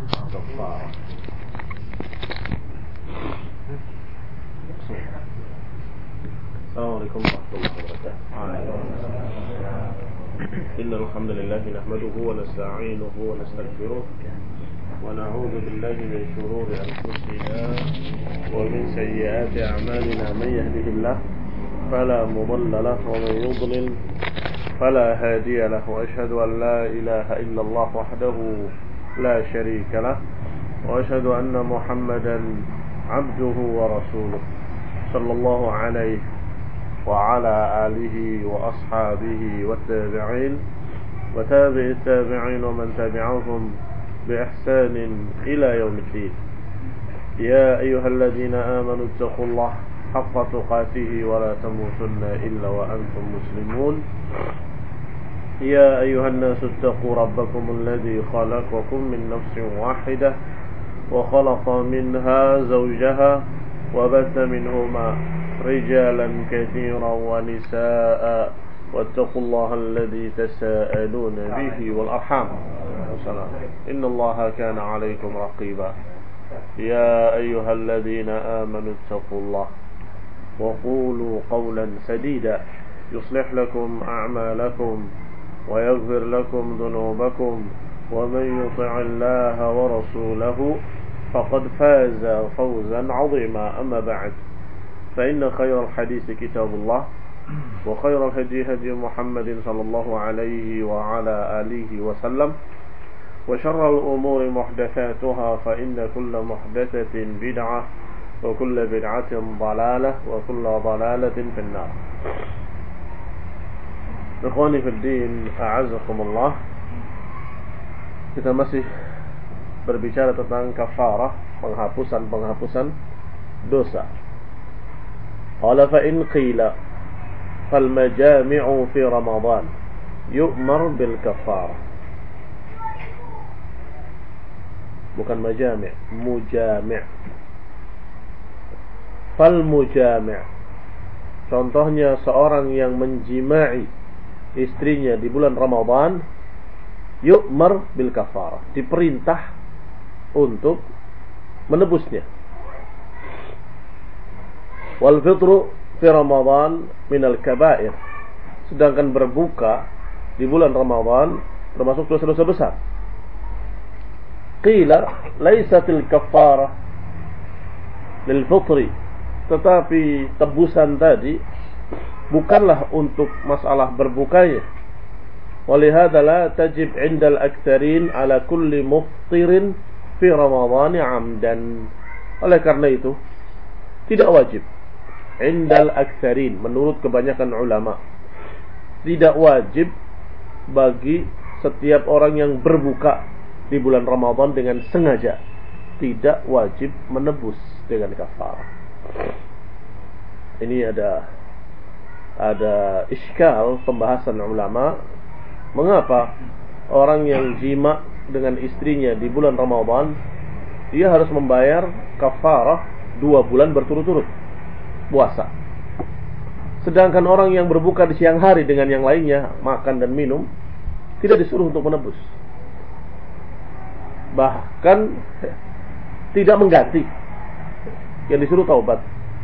كفارة. السلام عليكم ورحمة الله وبركاته. إن الحمد لله نحمده ونستعينه ونستغفره ونعوذ بالله من شرور أنفسنا ومن سيئات أعمالنا. من يهده الله فلا مضل له ومن يضلل فلا هادي له. وأشهد أن لا إله إلا الله وحده لا شريك له وأشهد أن محمدا عبده ورسوله صلى الله عليه وعلى آله وأصحابه والتابعين وتابع التابعين ومن تبعهم بإحسان إلى يوم الدين. يا أيها الذين آمنوا اتقوا الله حق تقاته ولا تموتن إلا وأنتم مسلمون. يا أيها الناس اتقوا ربكم الذي خلقكم من نفس واحدة وخلق منها زوجها وبث منهما رجالا كثيرا ونساء واتقوا الله الذي تساءلون به والأرحام إن الله كان عليكم رقيبا. يا أيها الذين آمنوا اتقوا الله وقولوا قولا سديدا يصلح لكم أعمالكم ويغفر لكم ذنوبكم ومن يطع الله ورسوله فقد فاز فوزا عظيما. أما بعد فإن خير الحديث كتاب الله وخير الهدي هدي محمد صلى الله عليه وعلى آله وسلم وشر الأمور محدثاتها فإن كل محدثة بدعة وكل بدعة ضلالة وكل ضلالة في النار. Ikhwani fil din, a'azzakumullah. Kita masih berbicara tentang kafarah, penghapusan dosa. Qala fa in qila fal majami'u fi Ramadan yu'mar bil kafarah. Bukan majami', mujami'. Fal mujami'. Contohnya seorang yang menjima'i istrinya di bulan Ramadan, yu'mar bil kafarah, diperintah untuk menebusnya. Wal fitru fi Ramadan minal kabair. Sedangkan berbuka di bulan Ramadan termasuk dosa-dosa besar. Qila laisatil kafarah lil fitri, tetapi tebusan tadi bukanlah untuk masalah berbukanya. Walihada la tajib 'indal aktsarin 'ala kulli muftirin fi Ramadan 'amdan. Oleh karena itu tidak wajib 'indal aktsarin, menurut kebanyakan ulama, tidak wajib bagi setiap orang yang berbuka di bulan Ramadan dengan sengaja, tidak wajib menebus dengan kafarah. Ini ada iskal pembahasan ulama, mengapa orang yang jima dengan istrinya di bulan Ramadan dia harus membayar kafarah 2 bulan berturut-turut puasa, sedangkan orang yang berbuka di siang hari dengan yang lainnya, makan dan minum, tidak disuruh untuk menebus, bahkan tidak mengganti, yang disuruh taubat.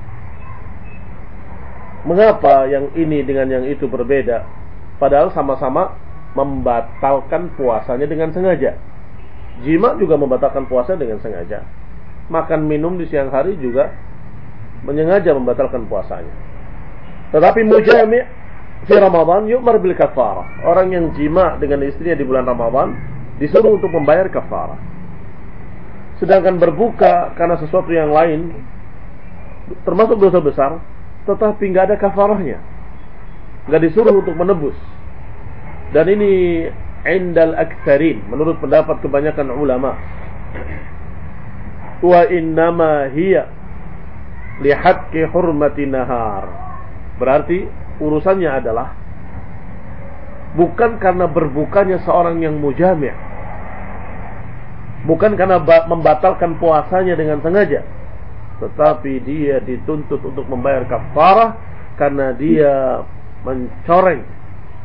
Mengapa yang ini dengan yang itu berbeda? Padahal sama-sama membatalkan puasanya dengan sengaja. Jima juga membatalkan puasa dengan sengaja. Makan minum di siang hari juga menyengaja membatalkan puasanya. Tetapi mujami' fi Ramadan yu'mar bil kafarah. Orang yang jima dengan istrinya di bulan Ramadan disuruh untuk membayar kafarah. Sedangkan berbuka karena sesuatu yang lain termasuk dosa besar, tetapi nggak ada kafarahnya, nggak disuruh untuk menebus. Dan ini indal aktsarin, menurut pendapat kebanyakan ulama. Wa innama hiya lihaqqi hurmati nahar. Berarti urusannya adalah bukan karena berbukanya seorang yang mujami', bukan karena membatalkan puasanya dengan sengaja, tetapi dia dituntut untuk membayar kafarah karena dia mencoreng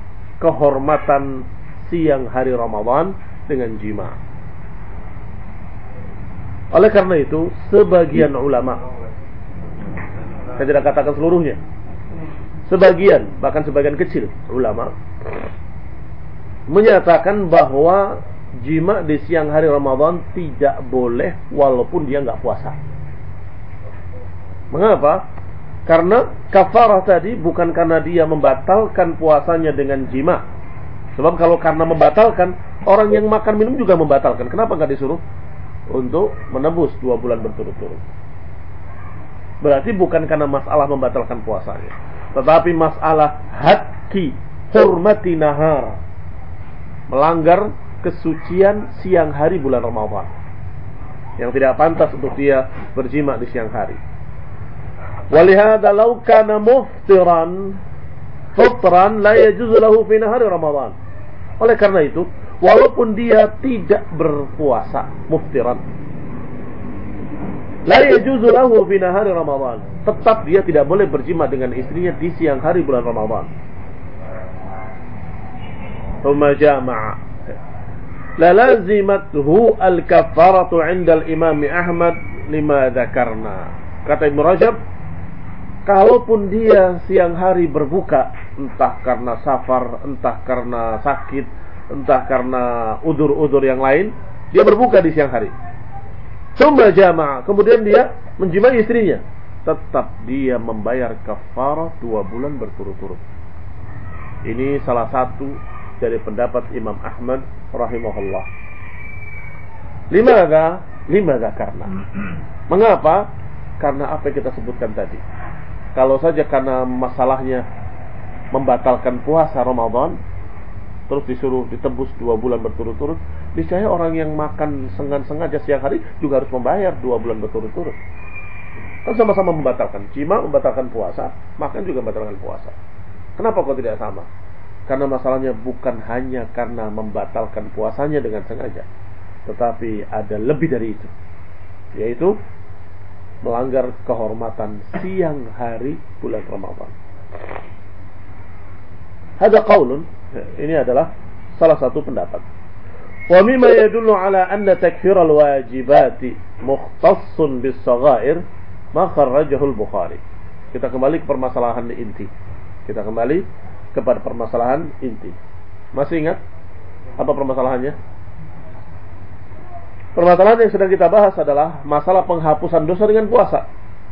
kehormatan siang hari Ramadan dengan jima. Oleh karena itu, sebagian ulama, saya tidak katakan seluruhnya, sebagian, bahkan sebagian kecil ulama menyatakan bahwa jima di siang hari Ramadan tidak boleh walaupun dia nggak puasa. Mengapa? Karena kafarah tadi bukan karena dia membatalkan puasanya dengan jima. Sebab kalau karena membatalkan, orang yang makan minum juga membatalkan. Kenapa nggak disuruh untuk menebus 2 bulan berturut-turut? Berarti bukan karena masalah membatalkan puasanya, tetapi masalah hadki hurmati nahar, melanggar kesucian siang hari bulan Ramadan, yang tidak pantas untuk dia berjima di siang hari. Walihada law kana muftiran fitran la yajuzu lahu fi nahari Ramadan. Oleh karena itu, walaupun dia tidak berpuasa, muftiran, la yajuzu lahu fi nahari Ramadan, tetap dia tidak boleh berjima dengan istrinya di siang hari bulan Ramadan. Thumma jama'a la lazimathu al-kaffaratu 'inda al-Imam Ahmad lima dzakarna. Kata Ibnu Rajab, kalaupun dia siang hari berbuka, entah karena safar, entah karena sakit, entah karena udzur-udzur yang lain, dia berbuka di siang hari. Tsumma jama'a, kemudian dia menjimai istrinya, tetap dia membayar kafarah 2 bulan berturut-turut. Ini salah satu dari pendapat Imam Ahmad rahimahullah. Limadza karena. Mengapa? Karena apa yang kita sebutkan tadi. Kalau saja karena masalahnya membatalkan puasa Ramadan, terus disuruh ditebus 2 bulan berturut-turut, niscaya orang yang makan sengaja siang hari juga harus membayar 2 bulan berturut-turut. Kan sama-sama membatalkan. Jima membatalkan puasa, makan juga membatalkan puasa. Kenapa kok tidak sama? Karena masalahnya bukan hanya karena membatalkan puasanya dengan sengaja, tetapi ada lebih dari itu, yaitu melanggar kehormatan siang hari bulan Ramadan. Hada qaulun, ini adalah salah satu pendapat. Wa mimma yadullu ala anna takfir al-wajibati mukhtassun bis-saghair ma kharrajahu al-Bukhari. Kita kembali ke permasalahan inti. Kita kembali kepada permasalahan inti. Masih ingat apa permasalahannya? Permasalahan yang sedang kita bahas adalah masalah penghapusan dosa dengan puasa.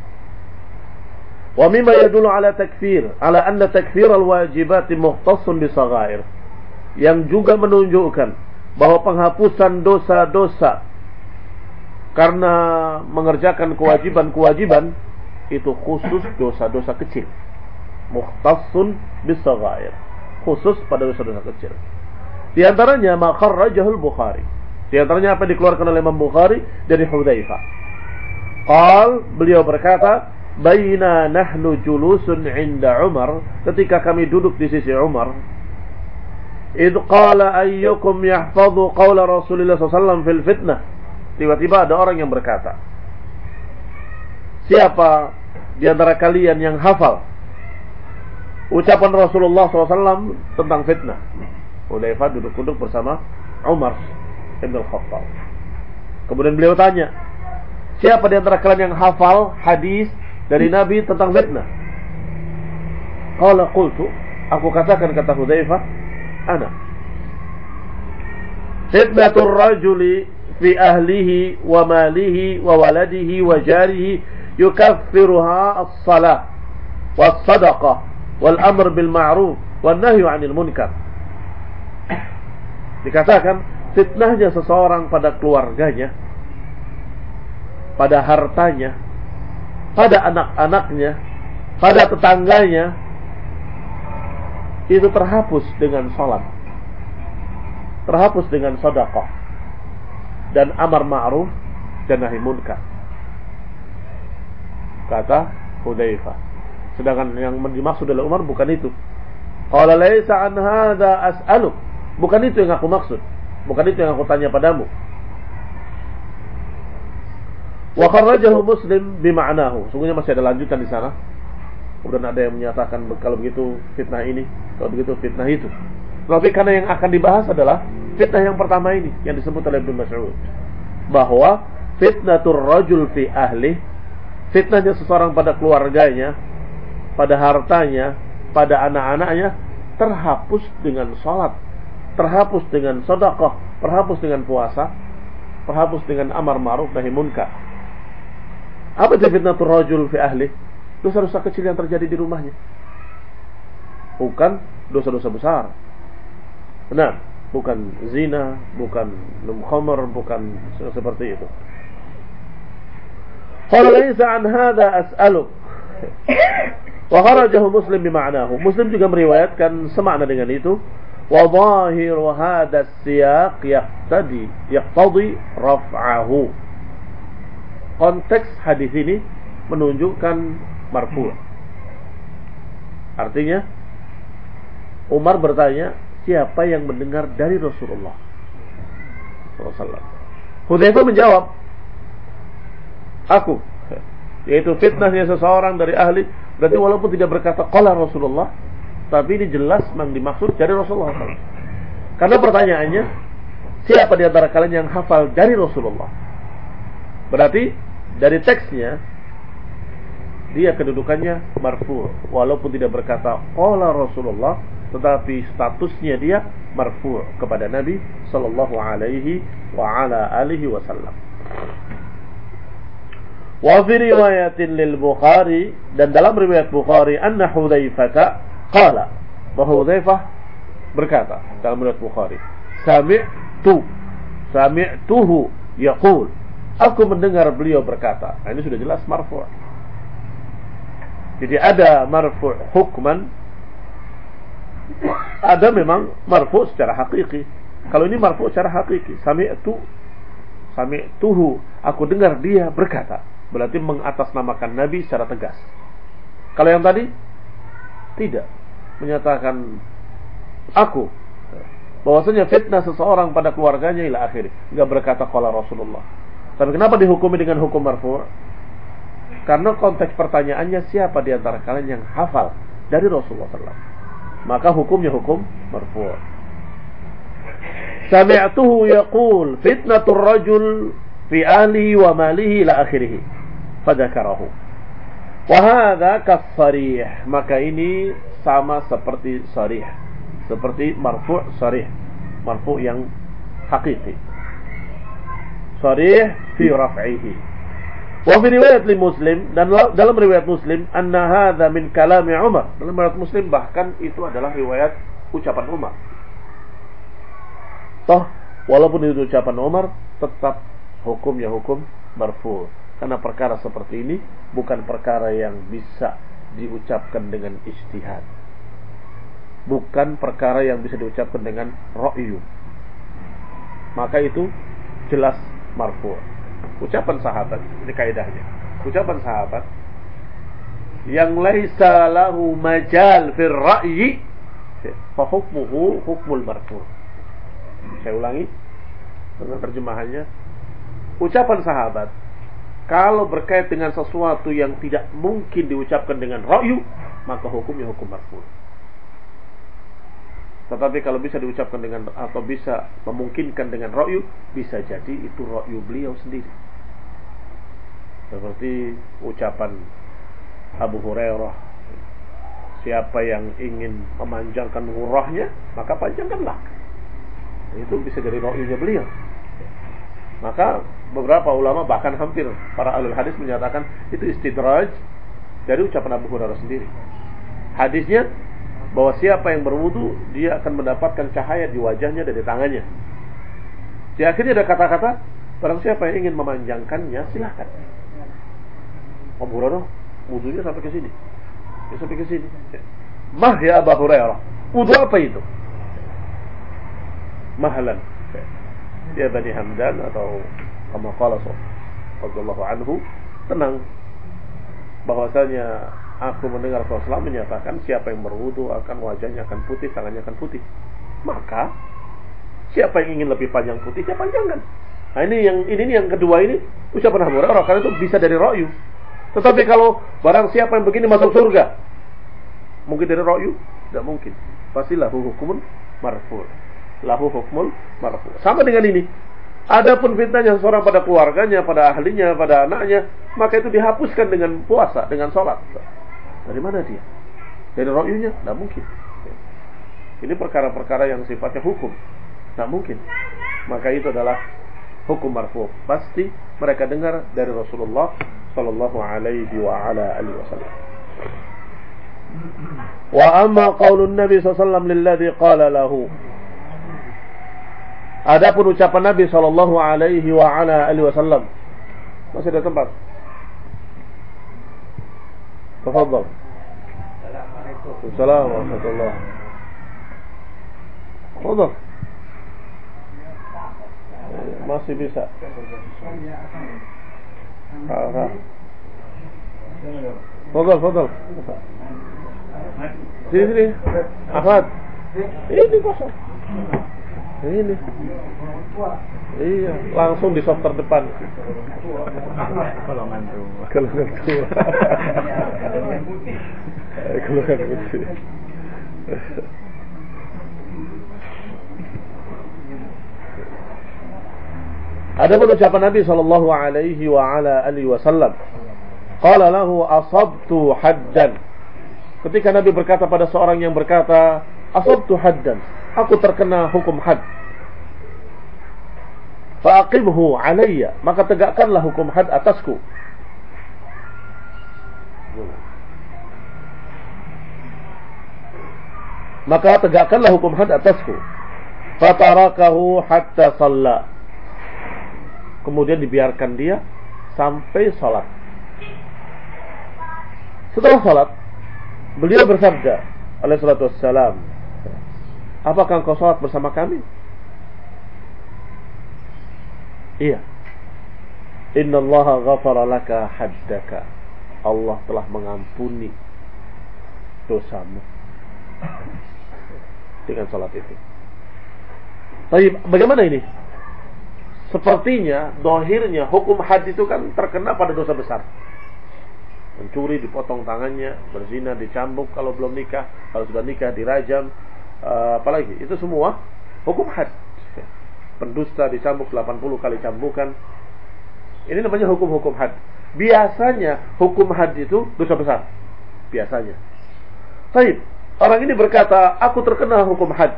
Wa mimma yadullu ala anna takfir al-wajibati mukhtassun bis-saghair, yang juga menunjukkan bahwa penghapusan dosa-dosa karena mengerjakan kewajiban-kewajiban itu khusus dosa-dosa kecil. Mukhtassun bis-saghair, khusus pada dosa-dosa kecil. Di antaranya ma kharrajahu al-Bukhari. Di antaranya apa yang dikeluarkan oleh Imam Bukhari dari Hudzaifah. Beliau berkata, "Baina nahnu julusun 'inda Umar," ketika kami duduk di sisi Umar, "id qala ayyukum yahfazu qawla Rasulullah sallallahu alaihi wasallam fil fitnah." Tiba-tiba ada orang yang berkata, "Siapa di antara kalian yang hafal ucapan Rasulullah SAW tentang fitnah?" Hudzaifah duduk-duduk bersama Umar Ibn Khattab. Kemudian beliau tanya, "Siapa di antara kalian yang hafal hadis dari Nabi tentang fitnah?" Qala qultu, aku katakan, kata Hudzaifah, "Ana." Fitnatur rajuli fi ahlihi wa malihi wa waladihi wa jarihi yukaffiruha as-salah was-sadaqah wal amr bil ma'ruf wan nahyu 'anil munkar. Dikatakan fitnahnya seseorang pada keluarganya, pada hartanya, pada anak-anaknya, pada tetangganya, itu terhapus dengan salat, terhapus dengan sedekah dan amar ma'ruf dan nahi munkar, kata Hudzaifah. Sedangkan yang dimaksud oleh Umar bukan itu. Qala laisa an hadza as'aluk. Bukan itu yang aku maksud. Bukan itu yang aku tanya padamu. Wa kharrajahu Muslim bima'nahu. Sungguhnya masih ada lanjutan di sana. Kemudian ada yang menyatakan kalau begitu fitnah ini, kalau begitu fitnah itu. Tapi karena yang akan dibahas adalah fitnah yang pertama ini yang disebut oleh Ibnu Mas'ud, bahwa fitnatur rajul fi ahli, fitnahnya seseorang pada keluarganya, pada hartanya, pada anak-anaknya terhapus dengan salat, terhapus dengan sedekah, terhapus dengan puasa, terhapus dengan amar ma'ruf nahi munkar. Apa itu fitnatur rajul fi ahli? Dosa-dosa kecil yang terjadi di rumahnya, bukan dosa-dosa besar. Benar, bukan zina, bukan minum khamr, bukan seperti itu. Qala laysa an hadha as'aluk. Wa kharajahu Muslim bima'nahu. Muslim juga meriwayatkan semakna dengan itu. Wa zahiru hadha as-siyaq yaqtadi raf'ahu. Konteks hadis ini menunjukkan marfu'. Artinya Umar bertanya, siapa yang mendengar dari Rasulullah SAW? Hudzaifah menjawab, aku. Yaitu fitnahnya seseorang dari ahli. Berarti walaupun tidak berkata qala Rasulullah, tapi ini jelas memang dimaksud dari Rasulullah SAW. Karena pertanyaannya, siapa di antara kalian yang hafal dari Rasulullah? Berarti dari teksnya dia kedudukannya marfu', walaupun tidak berkata qala Rasulullah, tetapi statusnya dia marfu' kepada Nabi sallallahu alaihi wa ala alihi wasallam. Wa fi riwayatin lil Bukhari, dan dalam riwayat Bukhari, anna Hudzaifah qala, bahwa Hudzaifah berkata dalam riwayat Bukhari, sami'tuhu yaqul, aku mendengar beliau berkata. Nah, ini sudah jelas marfu'. Jadi ada marfu' hukman, ada memang marfu' secara hakiki. Kalau ini marfu' secara hakiki, sami'tuhu, aku dengar dia berkata, berarti mengatasnamakan Nabi secara tegas. Kalau yang tadi tidak, menyatakan aku, bahwasanya fitnah seseorang pada keluarganya ila akhir, enggak berkata qala Rasulullah. Tapi kenapa dihukumi dengan hukum marfu'? Karena konteks pertanyaannya, siapa di antara kalian yang hafal dari Rasulullah SAW? Maka hukumnya hukum marfu'. Sami'tuhu yaqul fitnatur rajul fi ahlihi wa malihi ila akhirih, fadzakarahu. Wa hadza kas-sarih, maka ini sama seperti sarih, seperti marfu' sarih, marfu' yang hakiki, sarih fi raf'ihi. Wa fi riwayat li Muslim, dan dalam riwayat Muslim, anna hadza min kalami Umar. Dalam riwayat Muslim bahkan itu adalah riwayat ucapan Umar. Toh walaupun itu ucapan Umar, tetap hukumnya hukum marfu'. Karena perkara seperti ini bukan perkara yang bisa diucapkan dengan ijtihad, bukan perkara yang bisa diucapkan dengan ra'yu. Maka itu jelas marfu'. Ucapan sahabat, ini kaidahnya. Ucapan sahabat yang laisa lahu majal fir ra'yi, fa hukmuhu hukmul marfu'. Saya ulangi dengan terjemahannya. Ucapan sahabat kalau berkait dengan sesuatu yang tidak mungkin diucapkan dengan ra'yu, maka hukumnya hukum marfu'. Tetapi kalau bisa diucapkan dengan, atau bisa memungkinkan dengan ra'yu, bisa jadi itu ra'yu beliau sendiri. Seperti ucapan Abu Hurairah, siapa yang ingin memanjangkan umrahnya, maka panjangkanlah. Itu bisa jadi ra'yunya beliau. Maka beberapa ulama, bahkan hampir para ahlul hadis, menyatakan itu istidraj dari ucapan Abu Hurairah sendiri. Hadisnya bahwa siapa yang berwudu, dia akan mendapatkan cahaya di wajahnya dan di tangannya. Di akhirnya ada kata-kata, barang siapa yang ingin memanjangkannya, silahkan. Abu Hurairah wudunya sampai ke sini, ya sampai ke sini. Mah ya Abu Hurairah, wudu apa itu? Mahlan ya Bani Hamdan, atau kama qala radhiyallahu anhu, tenang, bahwasanya aku mendengar Rasulullah menyatakan siapa yang berwudu akan wajahnya akan putih, tangannya akan putih. Maka siapa yang ingin lebih panjang putihnya, panjangkan. Nah ini yang kedua, ini ucapan Abu Hurairah, karena itu bisa dari ra'yu. Tetapi kalau barang siapa yang begini masuk surga, mungkin dari ra'yu? Tidak mungkin. Pasti lahu hukmun marfu'. Lahu hukmul marfu'. Sama dengan ini. Adapun fitnahnya seseorang pada keluarganya, pada ahlinya, pada anaknya, maka itu dihapuskan dengan puasa, dengan sholat. Dari mana dia? Dari ro'yunya? Tidak mungkin. Ini perkara-perkara yang sifatnya hukum. Tidak mungkin. Maka itu adalah hukum marfu'. Pasti mereka dengar dari Rasulullah sallallahu alaihi wa ala alihi wasallam. Wa amma qaulun Nabi sallallahu alaihi wasallam lilladzi qala lahu. Adapun ucapan Nabi sallallahu alaihi wa ala alihi wasallam. Masih ada tempat? Tafadhal. Assalamualaikum warahmatullahi wabarakatuh. Masih bisa. Fadal. Sini. Ahmad. Ini kosong. Ini. Iya, langsung di soft terdepan. Golongan tua. Golongan putih. Ada ucapan Nabi sallallahu alaihi wa ala alihi wasallam. Qala lahu asabtu haddan. Ketika Nabi berkata pada seorang yang berkata, asabtu haddan, aku terkena hukum had. Fa'aqimhu alayya, maka tegakkanlah hukum had atasku. Maka tegakkanlah hukum had atasku. Fatarakahu hatta shalla. Kemudian dibiarkan dia sampai salat. Setelah salat, beliau bersabda alaihi salatu wassalam, apakah engkau salat bersama kami? Iya. Innallaha ghafara laka haddaka. Allah telah mengampuni dosamu dengan salat itu. Tapi bagaimana ini? Sepertinya dohirnya hukum had itu kan terkena pada dosa besar. Mencuri dipotong tangannya, berzina dicambuk kalau belum nikah, kalau sudah nikah dirajam, apalagi itu semua hukum had. Pendusta dicambuk 80 kali cambukan. Ini namanya hukum-hukum had. Biasanya hukum had itu dosa besar. Biasanya. Baik, orang ini berkata, aku terkena hukum had.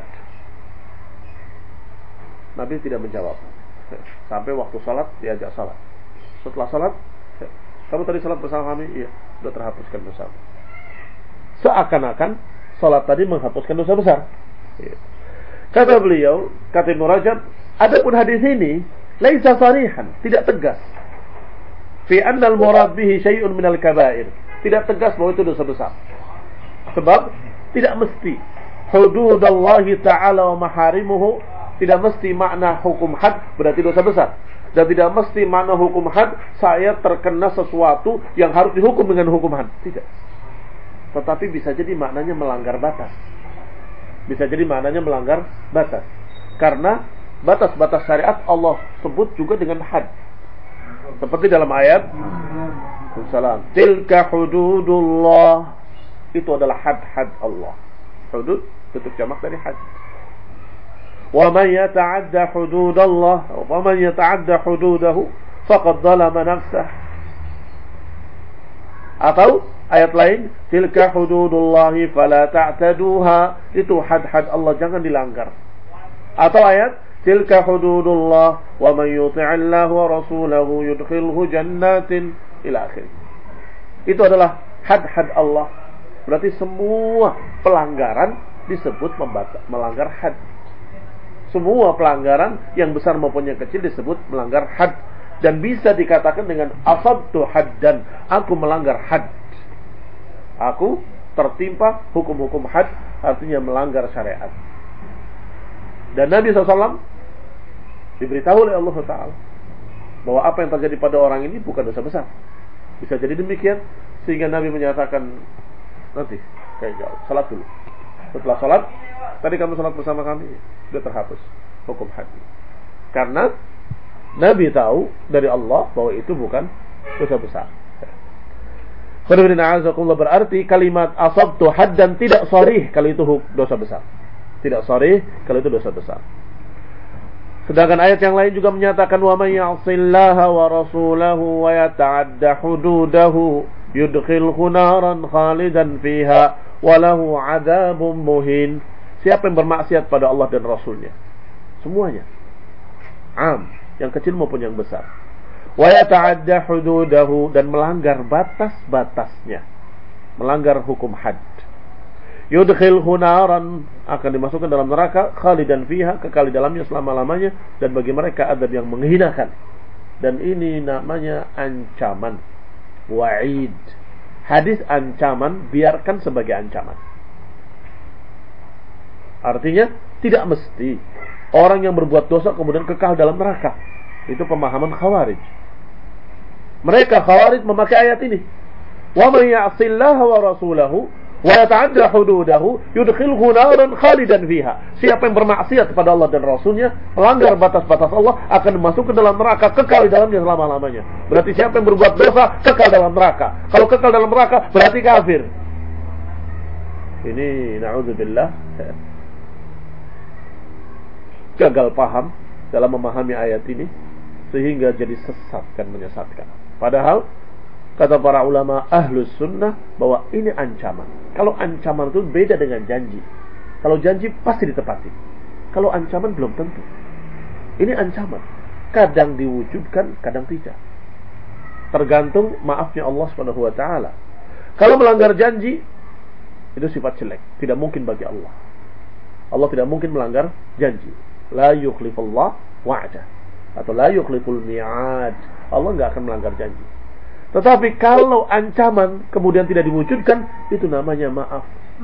Nabi tidak menjawab. Sampai waktu salat diajak salat. Setelah salat, kamu tadi salat bersama kami? Iya, sudah terhapuskan dosa. Seakan-akan salat tadi menghapuskan dosa besar. Iya. Kata beliau, kata Ibnu Rajab, adapun hadis ini laisa sarihan, tidak tegas. Fi anna al-murad bihi syai'un minal kaba'ir. Tidak tegas bahwa itu dosa besar. Sebab tidak mesti hududallahi ta'ala wa maharimuhu, tidak mesti makna hukum had berarti dosa besar. Dan tidak mesti makna hukum had saya terkena sesuatu yang harus dihukum dengan hukum had. Tidak. Tetapi bisa jadi maknanya melanggar batas. Bisa jadi maknanya melanggar batas. Karena batas-batas syariat Allah sebut juga dengan had. Seperti dalam ayat Salam, tilka hududullah. Itu adalah had-had Allah. Hudud bentuk jamak dari had. Wa man yata'adda hududallah, wa man yata'adda hududahu faqad zalama nafsah. Atau ayat lain, tilka hududullahi fala ta'taduha. Itu had-had Allah, jangan dilanggar. Atau ayat, tilka hududullah wa man yuti'illahu wa rasulahu yudkhilhu jannatin ila akhir. Itu adalah had-had Allah. Berarti semua pelanggaran disebut melanggar had. Semua pelanggaran yang besar maupun yang kecil disebut melanggar had. Dan bisa dikatakan dengan asabtu haddan, aku melanggar had. Aku tertimpa hukum-hukum had, artinya melanggar syariat. Dan Nabi SAW diberitahu oleh Allah Ta'ala bahwa apa yang terjadi pada orang ini bukan dosa besar. Bisa jadi demikian, sehingga Nabi menyatakan, nanti kayak jauh, salat dulu. Setelah salat, tadi kamu salat bersama kami, sudah terhapus hukum had. Karena Nabi tahu dari Allah bahwa itu bukan dosa besar. Berarti kalimat asabtu haddan tidak sharih kalau itu dosa besar. Tidak sharih kalau itu dosa besar. Sedangkan ayat yang lain juga menyatakan wa may ya'sillaha wa rasulahu wa yata'adda hududahu yudkhilhu naran khalidan fiha wa lahu 'adzabun muhin. Siapa yang bermaksiat pada Allah dan Rasulnya, semuanya, yang kecil maupun yang besar, wa yata'adda hududahu, dan melanggar batas-batasnya, melanggar hukum had, yudkhilhu naran, akan dimasukkan dalam neraka, khalidan fiha, kekal di dalamnya selama-lamanya, dan bagi mereka azab yang menghinakan. Dan ini namanya ancaman, wa'id. Hadis ancaman biarkan sebagai ancaman. Artinya tidak mesti orang yang berbuat dosa kemudian kekal dalam neraka. Itu pemahaman Khawarij. Mereka Khawarij memakai ayat ini, wa may ya'sillaha wa rasulahu wa yata'adda hududahu yudkhilhu naran khalidan fiha. Siapa yang bermaksiat kepada Allah dan Rasulnya, melanggar batas-batas Allah, akan masuk ke dalam neraka, kekal di dalamnya selama-lamanya. Berarti siapa yang berbuat dosa kekal dalam neraka. Kalau kekal dalam neraka berarti kafir. Ini na'udzubillah gagal paham dalam memahami ayat ini, sehingga jadi sesat dan menyesatkan. Padahal kata para ulama ahlus sunnah bahwa ini ancaman. Kalau ancaman itu beda dengan janji. Kalau janji pasti ditepati. Kalau ancaman belum tentu. Ini ancaman, kadang diwujudkan, kadang tidak. Tergantung maafnya Allah Subhanahu wa taala. Kalau melanggar janji, itu sifat jelek, tidak mungkin bagi Allah. Allah tidak mungkin melanggar janji. La yukhlifullah wa'dah, atau la yukhliful mi'ad. Allah enggak akan melanggar janji. Tetapi kalau ancaman kemudian tidak diwujudkan, itu namanya maaf,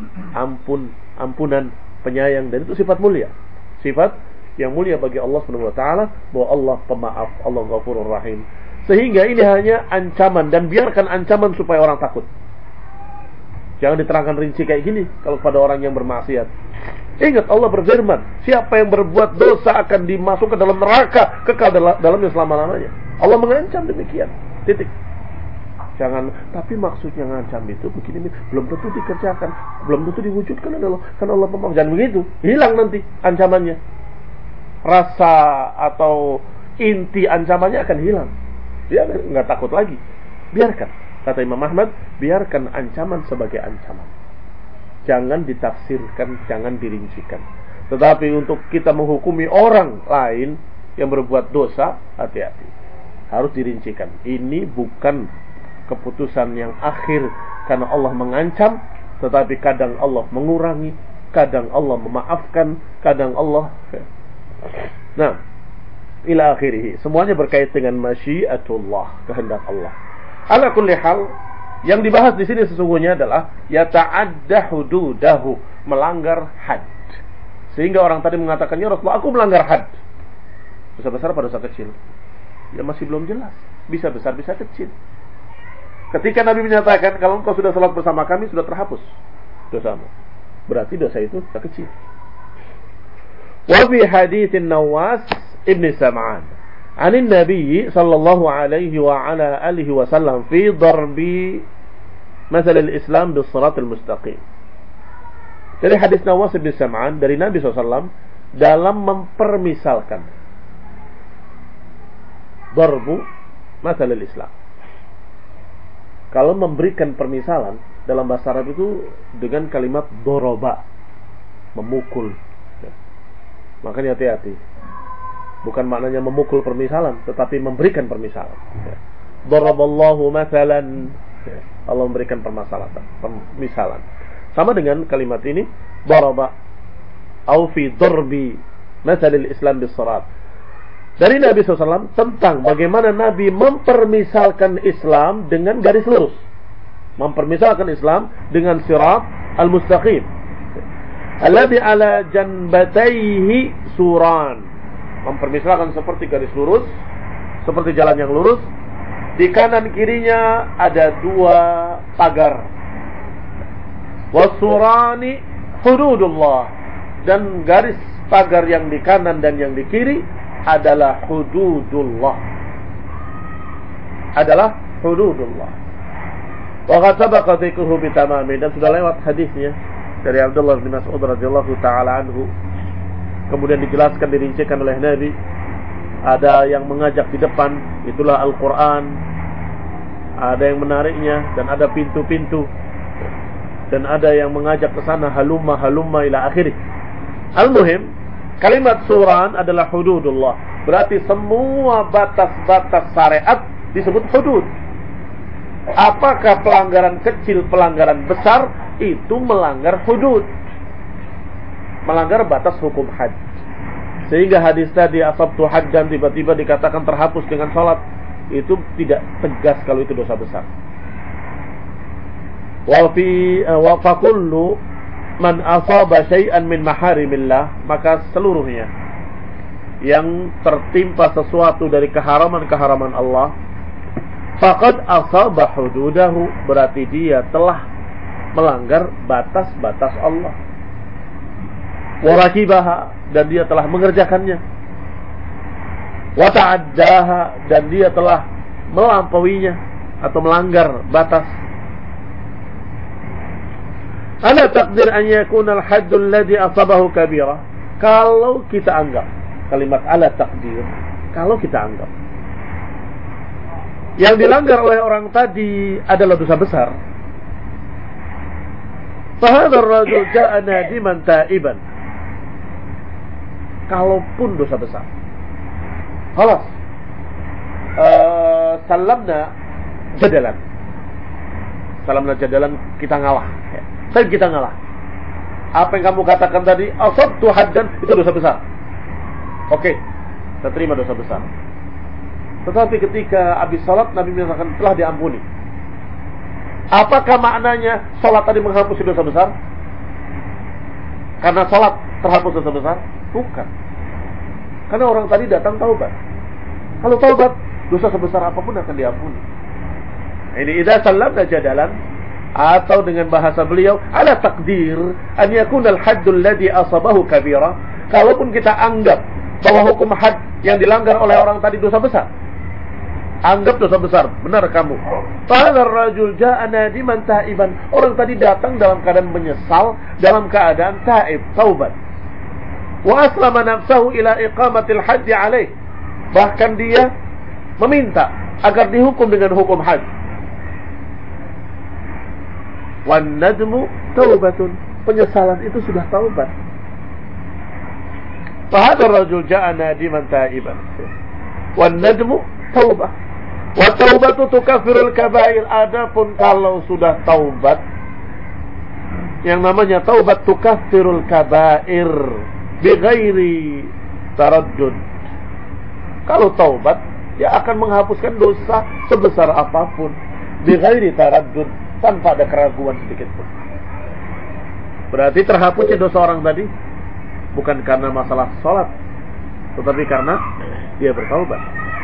ampunan, penyayang, dan itu sifat mulia. Sifat yang mulia bagi Allah Subhanahu wa taala, bahwa Allah pemaaf, Allah Ghafurur Rahim. Sehingga ini hanya ancaman, dan biarkan ancaman supaya orang takut. Jangan diterangkan rinci kayak gini kalau pada orang yang bermaksiat. Ingat Allah berfirman, siapa yang berbuat dosa akan dimasukkan ke dalam neraka, kekal dalamnya selama-lamanya. Allah mengancam demikian. Titik. Jangan, tapi maksudnya ngancam itu begini, belum tentu dikerjakan, belum tentu diwujudkan adalah kan Allah pemaaf. Jangan begitu, hilang nanti ancamannya. Rasa atau inti ancamannya akan hilang. Dia nggak takut lagi. Biarkan, kata Imam Ahmad, biarkan ancaman sebagai ancaman. Jangan ditafsirkan, jangan dirincikan. Tetapi untuk kita menghukumi orang lain yang berbuat dosa, hati-hati. Harus dirincikan. Ini bukan keputusan yang akhir, karena Allah mengancam, tetapi kadang Allah mengurangi, kadang Allah memaafkan, kadang Allah. Nah, ila akhirih. Semuanya berkait dengan masyiatullah, kehendak Allah. Ala kulli hal, yang dibahas di sini sesungguhnya adalah yata'adda hududahu, melanggar had. Sehingga orang tadi mengatakan, ya Rasulullah, aku melanggar had. Dosa besar pada dosa kecil? Ya masih belum jelas. Bisa besar, bisa kecil. Ketika Nabi menyatakan, kalau engkau sudah salat bersama kami, sudah terhapus dosamu, berarti dosa itu dosa kecil. Wa fi haditsin Nawas ibn Sam'an anin Nabi sallallahu alaihi wa ala alihi wasallam fi darbi masal al-Islam bis siratal mustaqim. Dari hadis Nawas ibn Sam'an dari Nabi SAW dalam mempermisalkan darbu masal al-Islam. Kalau memberikan permisalan dalam bahasa Arab itu dengan kalimat doroba, memukul. Makanya hati-hati. Bukan maknanya memukul permisalan, tetapi memberikan permisalan. Daraballahu mathalan. Allah memberikan permisalan. Sama dengan kalimat ini, daraba au fi darbi mathalil Islam bis-sirat. Dari Nabi SAW tentang bagaimana Nabi mempermisalkan Islam dengan garis lurus, mempermisalkan Islam dengan sirat al-mustaqim, alladhi ala janbatayhi suran, mempermisalkan seperti garis lurus, seperti jalan yang lurus. Di kanan kirinya ada dua pagar. Wasurani hududullah, dan garis pagar yang di kanan dan yang di kiri adalah hududullah. Adalah hududullah. Wa qad sabaqa dzikruhu bitamami, dan sudah lewat hadisnya dari Abdullah bin Mas'ud radhiyallahu taala anhu kemudian dijelaskan, dirincikan oleh Nabi. Ada yang mengajak di depan, itulah Al-Quran. Ada yang menariknya, dan ada pintu-pintu, dan ada yang mengajak ke sana, halumma halumma ila akhirih. Al-muhim, kalimat suran adalah hududullah. Berarti semua batas-batas syariat disebut hudud. Apakah pelanggaran kecil, pelanggaran besar, itu melanggar hudud, melanggar batas hukum had. Sehingga hadis tadi asabtu haddan tiba-tiba dikatakan terhapus dengan salat, itu tidak tegas kalau itu dosa besar. Wa fa kullu man asaba syai'an min maharimillah, maka seluruhnya yang tertimpa sesuatu dari keharaman-keharaman Allah, faqad asaba hududahu, berarti dia telah melanggar batas-batas Allah. Wa rakibaha, dan dia telah mengerjakannya. Wa ta'addaha, dan dia telah melampauinya atau melanggar batas. Ala taqdir an yakuna al-hadd alladhi asabahu kabira. Kalau kita anggap kalimat ala taqdir, kalau kita anggap yang dilanggar oleh orang tadi adalah dosa besar, fahadha ar-rajul ja'a nadiman ta'iban. Kalaupun dosa besar, halas, salamna jadalan, kita ngalah. Saya kita ngalah. Apa yang kamu katakan tadi, asabtu haddan, itu dosa besar. Oke, saya terima dosa besar. Tetapi ketika habis salat, Nabi menyatakan telah diampuni. Apakah maknanya salat tadi menghapus dosa besar? Karena salat terhapus dosa besar? Bukan. Karena orang tadi datang taubat. Kalau taubat, dosa sebesar apapun akan diampuni. Ini idza sallamna jadalan, atau dengan bahasa beliau ala taqdir an yakuna al-hadd alladhi asabahu kabira. Kalaupun kita anggap bahwa hukum had yang dilanggar oleh orang tadi dosa besar, anggap dosa besar, benar kamu. Fahadha ar-rajul ja'a nadiman ta'iban. Orang tadi datang dalam keadaan menyesal, dalam keadaan taib, taubat. Wa aslama nafsahu ila iqamatil haddi alaih. Bahkan dia meminta agar dihukum dengan hukum had. Wan nadmu taubatun. Penyesalan itu sudah taubat. Fahadha ar-rajul ja'a nadiman ta'iban. Wan nadmu taubah. Wa taubatu tukaffirul kabair. Adapun kalau sudah taubat, yang namanya taubat tukaffirul kabair bighairi taraddud. Kalau taubat, dia akan menghapuskan dosa sebesar apapun, bighairi taraddud, tanpa ada keraguan sedikit pun. Berarti terhapusnya dosa orang tadi bukan karena masalah salat, tetapi karena dia bertaubat.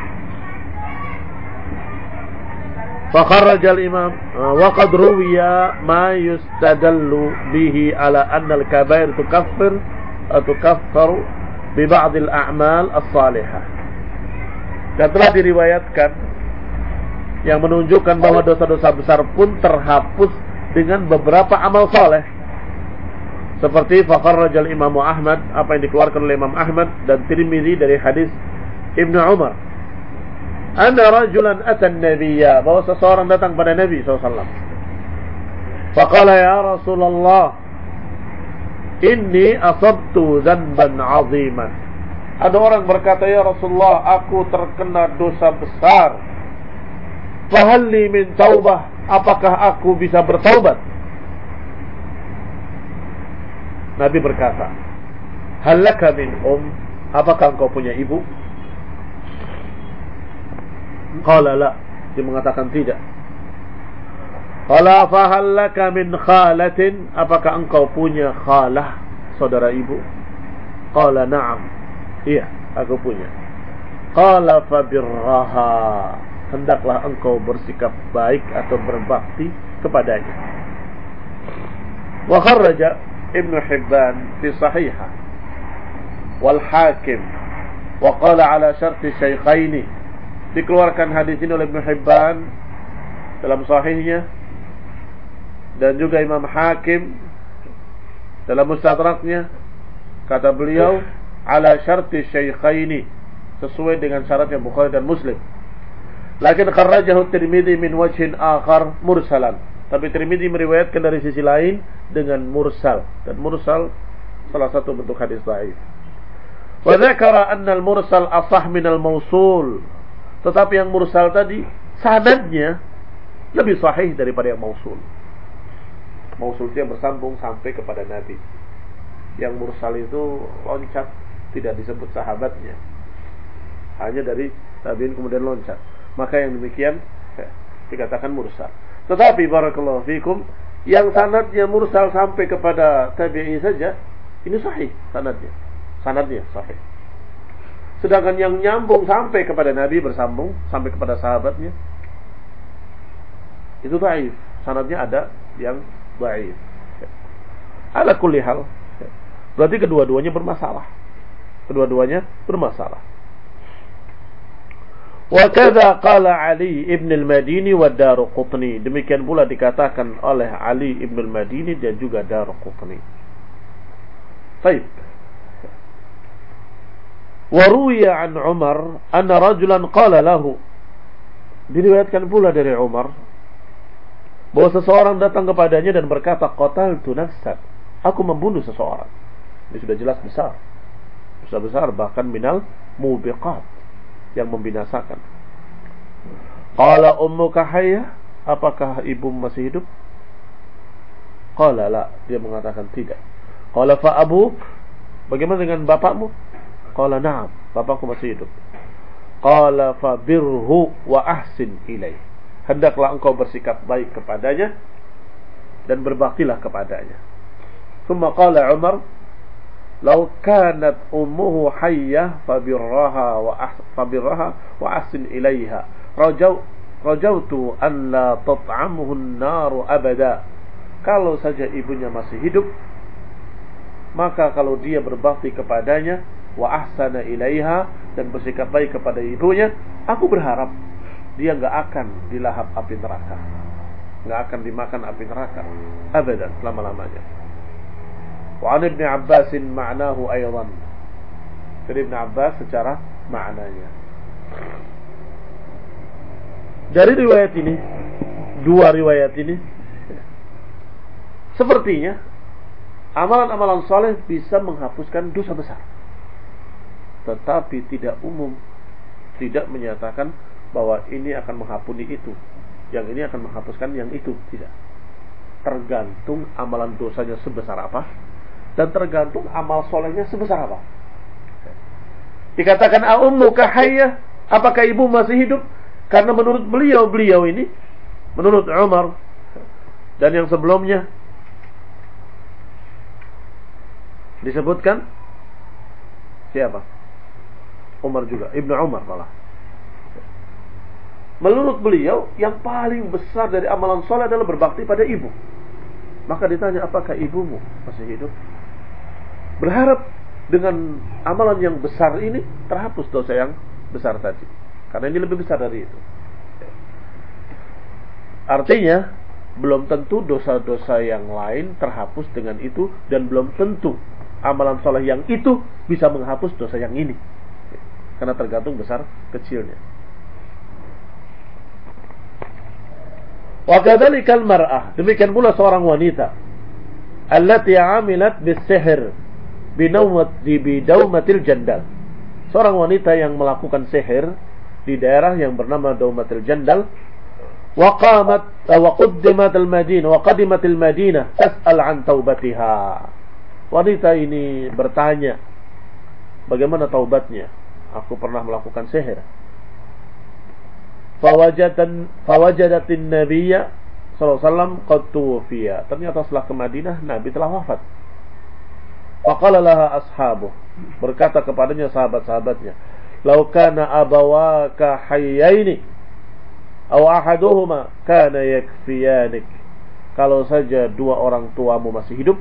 Fakharraja al-imam wa qad ruwiya ma yustadallu bihi ala anna al-kabair tukaffaru bi ba'd al-a'mal as-salihah. Dan telah diriwayatkan yang menunjukkan bahwa dosa-dosa besar pun terhapus dengan beberapa amal saleh. Seperti fakharraja al-imam Ahmad, apa yang dikeluarkan oleh Imam Ahmad dan Tirmizi dari hadis Ibnu Umar. Anna rajulan atan nabiyya, bahwa seseorang datang pada Nabi SAW. Faqala ya Rasulullah, inni asabtu dzanban 'aziman. Ada orang berkata, ya Rasulullah, aku terkena dosa besar. Fahal li min taubah, apakah aku bisa bertaubat? Nabi berkata, hal laka min apakah engkau punya ibu? Qala la, dia mengatakan tidak. Qala fa hal laka min khalatin, apakah engkau punya khalah, saudara ibu? Qala na'am, iya, aku punya. Qala fa birraha, hendaklah engkau bersikap baik atau berbakti kepadanya. Wa kharraja Ibnu Hibban fi sahihah wal Hakim wa qala ala syarti syaikhaini. Dikeluarkan hadis ini oleh Ibnu Hibban dalam sahihnya, dan juga Imam Hakim dalam mustadraknya. Kata beliau, ala syarti syaikhaini, sesuai dengan syaratnya Bukhari dan Muslim. Lakin kharrajahu Tirmidzi min wajhin akhar mursalan. Tapi Tirmidzi meriwayatkan dari sisi lain dengan mursal, dan mursal salah satu bentuk hadis dhaif. Wa dzakara anna al-mursal asah min al-mausul. Tetapi yang mursal tadi sanadnya lebih sahih daripada yang mausul. Mausul itu yang bersambung sampai kepada Nabi. Yang mursal itu loncat, tidak disebut sahabatnya, hanya dari tabi'in kemudian loncat. Maka yang demikian dikatakan mursal. Tetapi barakallahu fikum, yang sanadnya mursal sampai kepada tabi'i saja, ini sahih sanadnya. Sanadnya sahih. Sedangkan yang nyambung sampai kepada Nabi, bersambung sampai kepada sahabatnya, itu dhaif. Sanadnya ada yang dhaif. Ala kulli hal, berarti kedua-duanya bermasalah. Kedua-duanya bermasalah. Wa kadza qala Ali ibn al-Madini wa Daruqutni. Demikian pula dikatakan oleh Ali ibn al-Madini dan juga Daruqutni. Baik. Wa ruwiya an Umar anna rajulan qala lahu. Diriwayatkan pula dari Umar bahwa seseorang datang kepadanya dan berkata, qataltu nafsan, aku membunuh seseorang. Ini sudah jelas besar. Besar bahkan minal mubiqat, yang membinasakan. Qala ummuka hayyah, apakah ibu masih hidup? Qala la, dia mengatakan tidak. Qala fa abuk, bagaimana dengan bapakmu? Qala na'am, bapakku masih hidup. Qala fa birhu wa ahsin ilaih, hendaklah engkau bersikap baik kepadanya dan berbaktilah kepadanya. Thumma qala Umar, law kanat ummuhu hayyah fabirraha wa ahsin ilaiha rajautu an la tat'amuhu an-nar abada. Kalau saja ibunya masih hidup, maka kalau dia berbakti kepadanya, wa ahsana ilaiha, dan bersikap baik kepada ibunya, aku berharap dia enggak akan dilahap api neraka, enggak akan dimakan api neraka abadan, selama-lamanya. Wa an Ibn Abbas ma'nahu aydan. Dari Ibn Abbas secara maknanya. Dari riwayat ini, dua riwayat ini, sepertinya amalan-amalan saleh bisa menghapuskan dosa besar. Tetapi tidak umum, tidak menyatakan bahwa ini akan menghapuni itu, yang ini akan menghapuskan yang itu, tidak. Tergantung amalan dosanya sebesar apa, dan tergantung amal solehnya sebesar apa. Dikatakan ummuka hayyah, apakah ibu masih hidup? Karena menurut beliau ini, menurut Umar dan yang sebelumnya disebutkan siapa? Umar juga, Ibnu Umar malah. Menurut beliau, yang paling besar dari amalan soleh adalah berbakti pada ibu. Maka ditanya, apakah ibumu masih hidup? Berharap dengan amalan yang besar ini terhapus dosa yang besar tadi, karena ini lebih besar dari itu. Artinya belum tentu dosa-dosa yang lain terhapus dengan itu, dan belum tentu amalan soleh yang itu bisa menghapus dosa yang ini, karena tergantung besar kecilnya. Wa kadzalikal mar'ah, demikian pula seorang wanita allati 'amilat bis-sihr bidaumatil jandal, seorang wanita yang melakukan sihir di daerah yang bernama Daumatil Jandal. Wa qaddimat al-Madinah tas'al an taubatiha. Wanita ini bertanya, bagaimana taubatnya? Aku pernah melakukan sihir. Fawajadatin nabiyya sallallahu alaihi wasallam qad tuwfiya. Ternyata setelah ke Madinah Nabi telah wafat. Faqala laha ashabuh, berkata kepadanya sahabat-sahabatnya, "Lau kana abawaka hayyaini aw ahaduhuma kana yakfiyanik." Kalau saja dua orang tuamu masih hidup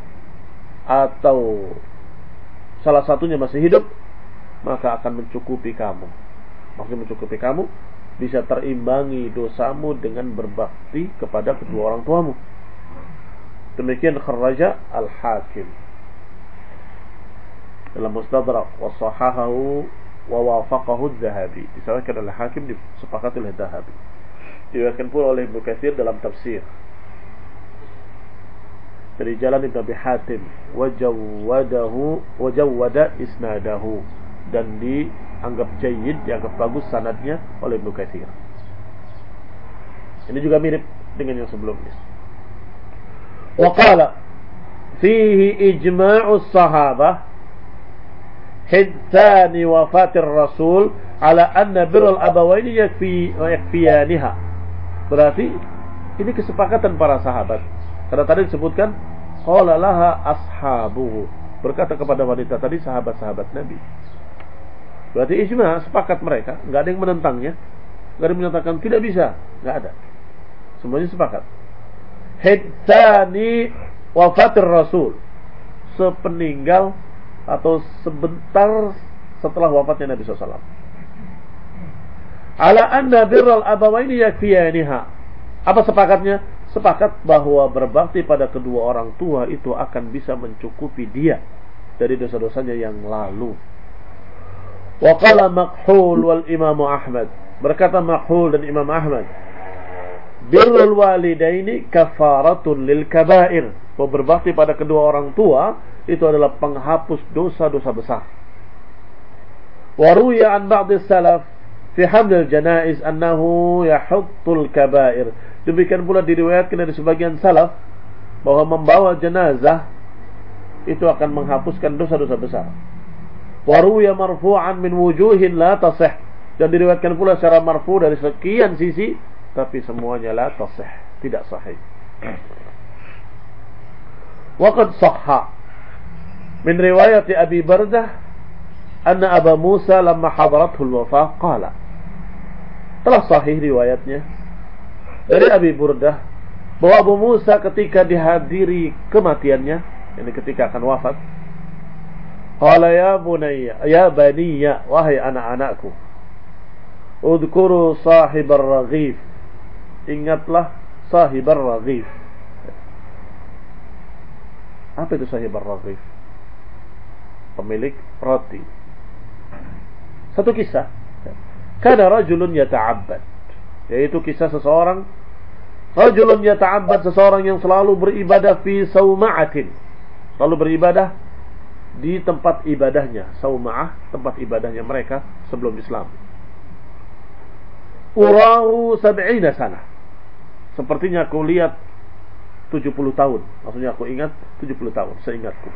atau salah satunya masih hidup, maka akan mencukupi kamu. Maksudnya mencukupi kamu, bisa terimbangi dosamu dengan berbakti kepada kedua orang tuamu. Demikian kharraja Al-Hakim. dalam Mustadrak, wa sahahahu wa wafaqahu Adz-Dzahabi, disahihkan oleh Hakim, disepakati oleh Dzahabi, diriwayatkan pula oleh Ibnu Katsir dalam tafsir dari jalan Ibnu Abi Hatim, wa jawwada isnadahu, dan dianggap jayyid, dianggap bagus sanadnya oleh Ibnu Katsir. Ini juga mirip dengan yang sebelumnya. Wa qala fihi ijma'us sahabah hidthani wafatir rasul ala anna birrul abawaini yakfiyaniha. Berarti ini kesepakatan para sahabat. Karena tadi disebutkan qala laha ashabuhu, berkata kepada wanita tadi sahabat-sahabat Nabi. Berarti ijma, sepakat mereka, enggak ada yang menentangnya, enggak ada yang menyatakan tidak bisa, enggak ada. Semuanya sepakat. Hidthani wafatir rasul, sepeninggal atau sebentar setelah wafatnya Nabi SAW. Ala anna birral abawaini yakfiyaniha. Apa sepakatnya? Sepakat bahwa berbakti pada kedua orang tua itu akan bisa mencukupi dia dari dosa-dosanya yang lalu. Wa qala Makhul wal Imam Ahmad, berkata Makhul dan Imam Ahmad, birrul walidaini kafaratun lil kabair, bahwa berbakti pada kedua orang tua itu adalah penghapus dosa-dosa besar. Wa ruya an ba'd salaf fi haml janaiz annahu yahuttul kabair. Demikian pula diriwayatkan dari sebagian salaf bahwa membawa jenazah itu akan menghapuskan dosa-dosa besar. Wa ruya marfu'an min wujuhin la tasih, dan diriwayatkan pula secara marfu dari sekian sisi, tapi semuanya la tasih, tidak sahih. Wa qad sahha min riwayat Abi Bardah anna Aba Musa lamma hadarathu al-wafah qala, telah sahih riwayatnya dari Abi Burdah bahwa Abu Musa ketika dihadiri kematiannya, ini ketika akan wafat, qala ya bunayya, ya baniya, wahai anak-anakku, udhkuru sahibar raghif, ingatlah sahibar raghif. Apa itu sahibar raghif? Pemilik roti. Satu kisah, kana rajulun yata'abbad, yaitu kisah seseorang, rajulun yata'abbad, seseorang yang selalu beribadah fi sauma'atin, selalu beribadah di tempat ibadahnya. Sauma'ah, tempat ibadahnya mereka sebelum Islam. Urahu 70 sana, sepertinya aku lihat 70 tahun, maksudnya aku ingat 70 tahun, seingatku.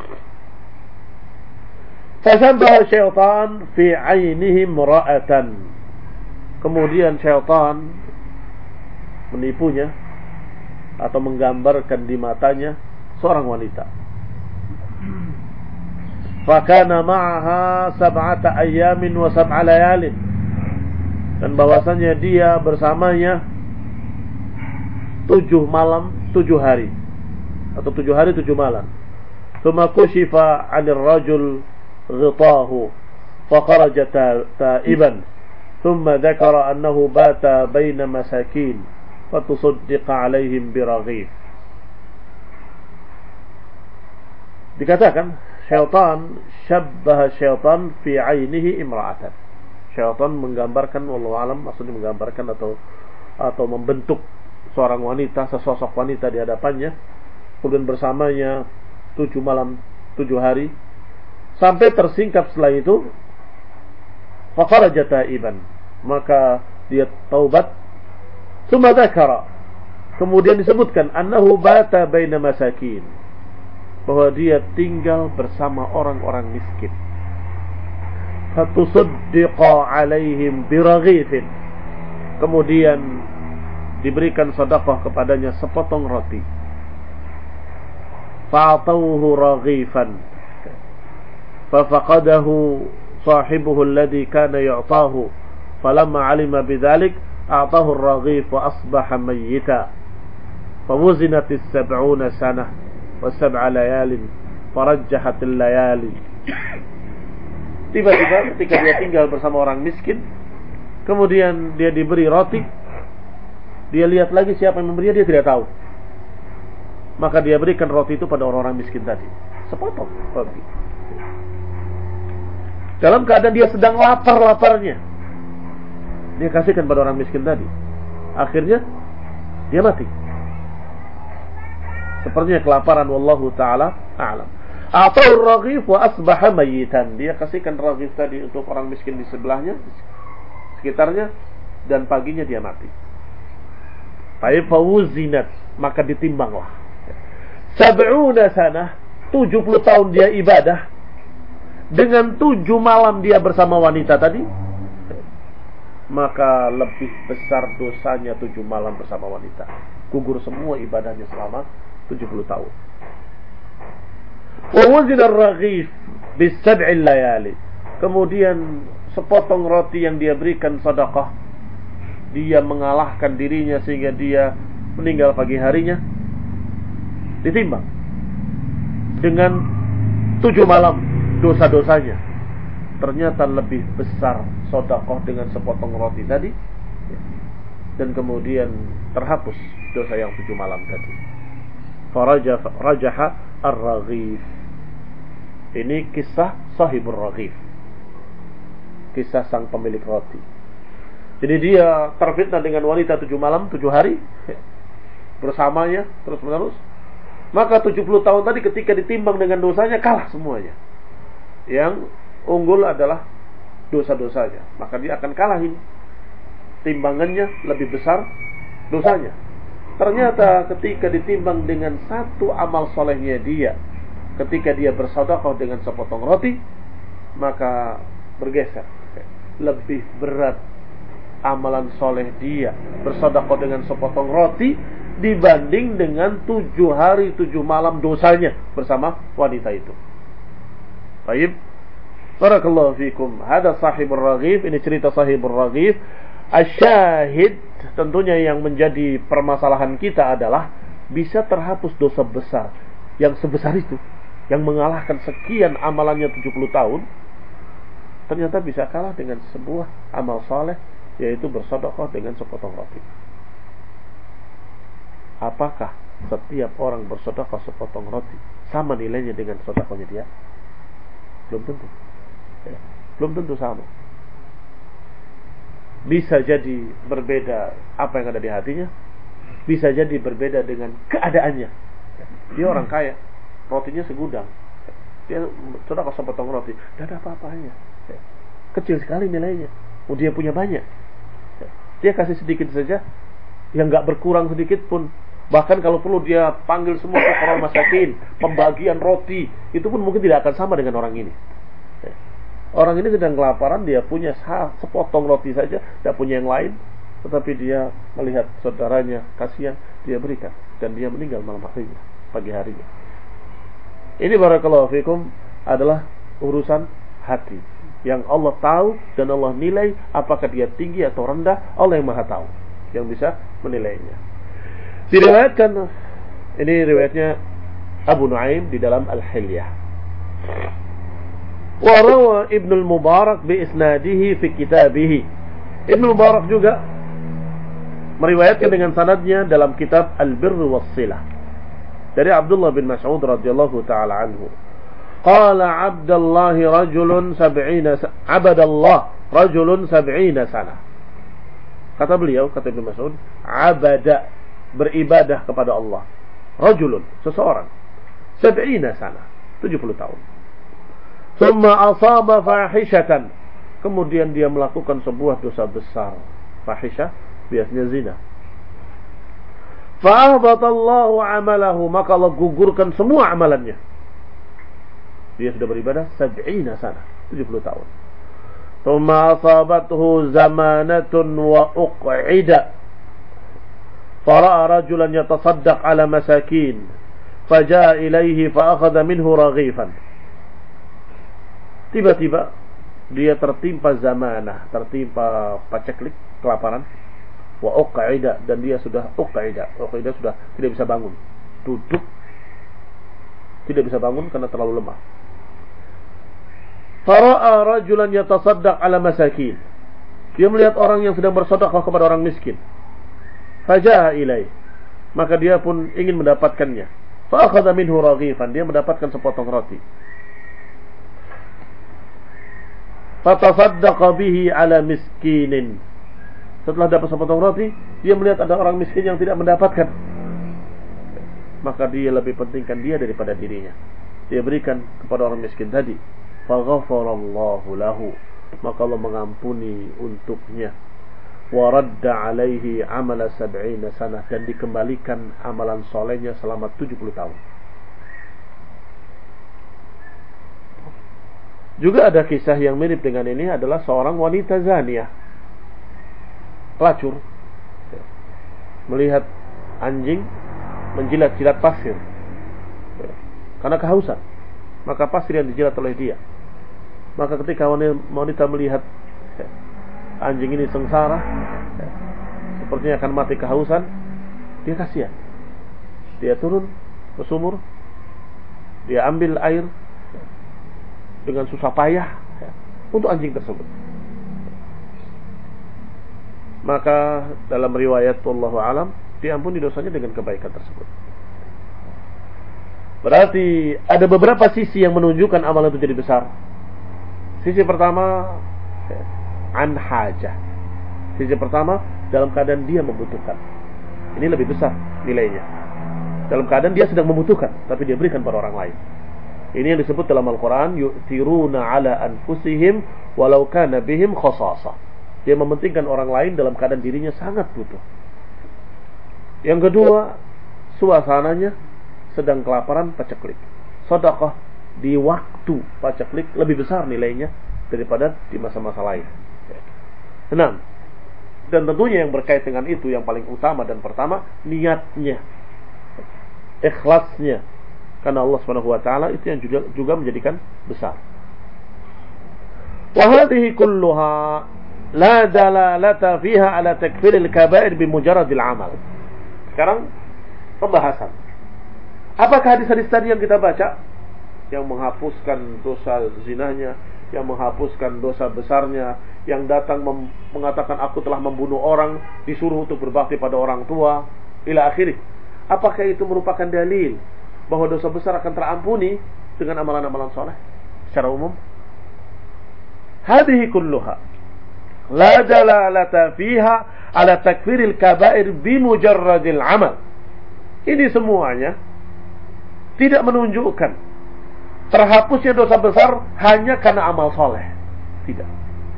Fasabbaha syaitan fi 'ainihi imra'atan, kemudian syaitan menipunya atau menggambarkan di matanya seorang wanita. Fakana ma'aha 7 ayyamin wa 7 layalin, dan bahwasanya dia bersamanya 7 malam 7 hari, atau 7 hari 7 malam. Thumma kushifa 'anil rajul ghitahu fakharaja ta'iban, thumma dzakara annahu bata baina masakin fatusaddiqa 'alaihim biraghif. Dikatakan syaitan, syabbaha syaitan fi 'ainihi imra'atan, syaitan menggambarkan, wallahu alam, maksudnya menggambarkan atau membentuk seorang wanita, sesosok wanita di hadapannya, kemudian bersamanya 7 malam 7 hari, sampai tersingkap setelah itu. Fakharaja ta'iban, maka dia taubat. Tsumma dzakara, kemudian disebutkan annahu bata baina masakin, bahwa dia tinggal bersama orang-orang miskin. Fatusaddiqa 'alaihim biraghifin, kemudian diberikan sedekah kepadanya sepotong roti. Fa'atawhu raghifan fafaqadahu sahibuhu alladhi kana yu'tahu, falamma 'alima bidzalik a'tahu ar-raghif wa asbaha mayyita. Fawuzinat as-70 sanah wa 7 layalin farajjahat al-layali. Tiba-tiba ketika dia tinggal bersama orang miskin, kemudian dia diberi roti, dia lihat lagi siapa yang memberinya, dia tidak tahu. Maka dia berikan roti itu pada orang-orang miskin tadi, sepotong roti. dalam keadaan dia sedang lapar-laparnya, dia kasihkan pada orang miskin tadi. Akhirnya dia mati. Sepertinya kelaparan, wallahu ta'ala a'lam. Atau raghif wa asbaha mayitan. Dia kasihkan raghif tadi untuk orang miskin di sebelahnya, sekitarnya, dan paginya dia mati. Fawuzinat, maka ditimbanglah. 70 sanah, 70 tahun dia ibadah, dengan 7 malam dia bersama wanita tadi, maka lebih besar dosanya 7 malam bersama wanita. Gugur semua ibadahnya selama 70 tahun. Wa wazina ar-raghif bis-sab'i layali. Kemudian sepotong roti yang dia berikan sedekah, dia mengalahkan dirinya sehingga dia meninggal pagi harinya, ditimbang dengan 7 malam dosa-dosanya. Ternyata lebih besar sedekah dengan sepotong roti tadi, dan kemudian terhapus dosa yang 7 malam tadi. Farajaha ar-raghif. Ini kisah sahibur raghif, kisah sang pemilik roti. Jadi dia terfitnah dengan wanita 7 malam 7 hari bersamanya terus menerus. Maka 70 tahun tadi ketika ditimbang dengan dosanya, kalah semuanya. Yang unggul adalah dosa-dosanya, maka dia akan kalah ini. Timbangannya lebih besar dosanya. Ternyata ketika ditimbang dengan satu amal solehnya dia, ketika dia bersedekah dengan sepotong roti, maka bergeser. Lebih berat amalan soleh dia bersedekah dengan sepotong roti dibanding dengan 7 hari 7 malam dosanya bersama wanita itu. Baik. Barakallahu fikum. Hada sahibur raghif. Ini cerita sahibur raghif. Asyahid, tentunya yang menjadi permasalahan kita adalah bisa terhapus dosa besar yang sebesar itu, yang mengalahkan sekian amalannya 70 tahun, ternyata bisa kalah dengan sebuah amal saleh, yaitu bersedekah dengan sepotong roti. Apakah setiap orang bersedekah sepotong roti sama nilainya dengan sedekahnya dia? Belum tentu. Belum tentu sama. Bisa jadi berbeda apa yang ada di hatinya, bisa jadi berbeda dengan keadaannya. Dia orang kaya, rotinya segudang, dia sedekah sepotong roti, tidak ada apa-apanya, kecil sekali nilainya. Dia punya banyak, dia kasih sedikit saja, yang nggak berkurang sedikit pun. Bahkan kalau perlu dia panggil semua fuqara masakin, pembagian roti, itu pun mungkin tidak akan sama dengan orang ini. Orang ini sedang kelaparan, dia punya sepotong roti saja, tidak punya yang lain, tetapi dia melihat saudaranya kasihan, dia berikan, dan dia meninggal malam harinya, pagi harinya. Ini barakallahu fikum adalah urusan hati yang Allah tahu dan Allah nilai, apakah dia tinggi atau rendah, Allah yang Maha tahu, yang bisa menilainya. Diriwayatkan, ini riwayatnya Abu Nuaim di dalam Al-Hilyah. Wa rawa Ibnu al-Mubarak bi isnadihi fi kitabih. Ibnu Mubarak juga meriwayatkan dengan sanadnya dalam kitab Al-Birr was-Silah dari Abdullah bin Mas'ud radhiyallahu taala anhu. Qala Abdullah rajulun 70 abadallah rajulun 70 sana. Kata beliau, kata Ibnu Mas'ud, abada, beribadah kepada Allah. Rajulun, seseorang, 70 sana, 70 tahun. Thumma asaba fahishatan, kemudian dia melakukan sebuah dosa besar. Fahisyah biasanya zina. Fa'ahbatallahu amalahu, maka Allah gugurkan semua amalannya. Dia sudah beribadah 70 sana, 70 tahun. Thumma asabathu zamanatun wa uq'ida, fara'a rajulan yatasaddaq ala masakin, faja'a ilaihi fa'akhadha minhu raghifan. Tiba-tiba dia tertimpa zamanah, tertimpa paceklik, kelaparan, wa uq'ida, dan dia sudah uq'ida sudah tidak bisa bangun, duduk tidak bisa bangun karena terlalu lemah. Fara'a rajulan yatasaddaq ala masakin, dia melihat orang yang sedang bersedekah kepada orang miskin. Faja'a ilai, maka dia pun ingin mendapatkannya. Fa akhadha minhu raghifan, dia mendapatkan sepotong roti. fatasaddaqa bihi ala miskinin. Setelah dapat sepotong roti, dia melihat ada orang miskin yang tidak mendapatkan. Maka dia lebih pentingkan dia daripada dirinya. Dia berikan kepada orang miskin tadi. Faghafarallahu lahu. Maka Allah mengampuni untuknya. Wa radda alaihi amala 70 sanah. Dan dikembalikan amalan solehnya selama 70 tahun. Juga ada kisah yang mirip dengan ini adalah seorang wanita zaniyah. Pelacur melihat anjing menjilat-jilat pasir karena kehausan, maka pasir yang dijilat oleh dia. Maka ketika wanita melihat anjing ini sengsara, sepertinya akan mati kehausan, dia kasihan. Dia turun ke sumur, dia ambil air dengan susah payah untuk anjing tersebut. Maka dalam riwayat wallahu alam diampuni dosanya dengan kebaikan tersebut. Berarti ada beberapa sisi yang menunjukkan amalan itu jadi besar. Sisi pertama an hajah. Sisi pertama dalam keadaan dia membutuhkan. Ini lebih besar nilainya. Dalam keadaan dia sedang membutuhkan tapi dia berikan pada orang lain. Ini yang disebut dalam Al-Qur'an yu'thiruna ala anfusihim walau kana bihim khasasah. Dia mementingkan orang lain dalam keadaan dirinya sangat butuh. Yang kedua, suasananya sedang kelaparan paceklik. Sedekah di waktu paceklik lebih besar nilainya daripada di masa-masa lain. 6. Dan tentunya yang berkait dengan itu yang paling utama dan pertama, niatnya, ikhlasnya. Karena Allah Subhanahu wa taala itu yang juga menjadikan besar. Wa hadhihi kulluha la dalalata fiha ala takfiril kaba'ir bimujarradil amal. Sekarang pembahasan. Apakah hadis-hadis tadi yang kita baca yang menghapuskan dosa zinanya, yang menghapuskan dosa besarnya, yang datang mengatakan aku telah membunuh orang, disuruh untuk berbakti pada orang tua, ila akhirih. Apakah itu merupakan dalil bahwa dosa besar akan terampuni dengan amalan-amalan soleh secara umum? Hadhihi kulluha la dalalata fiha ala takfiril kaba'ir bimujarradil amal. Ini semuanya tidak menunjukkan terhapusnya dosa besar hanya karena amal soleh. Tidak.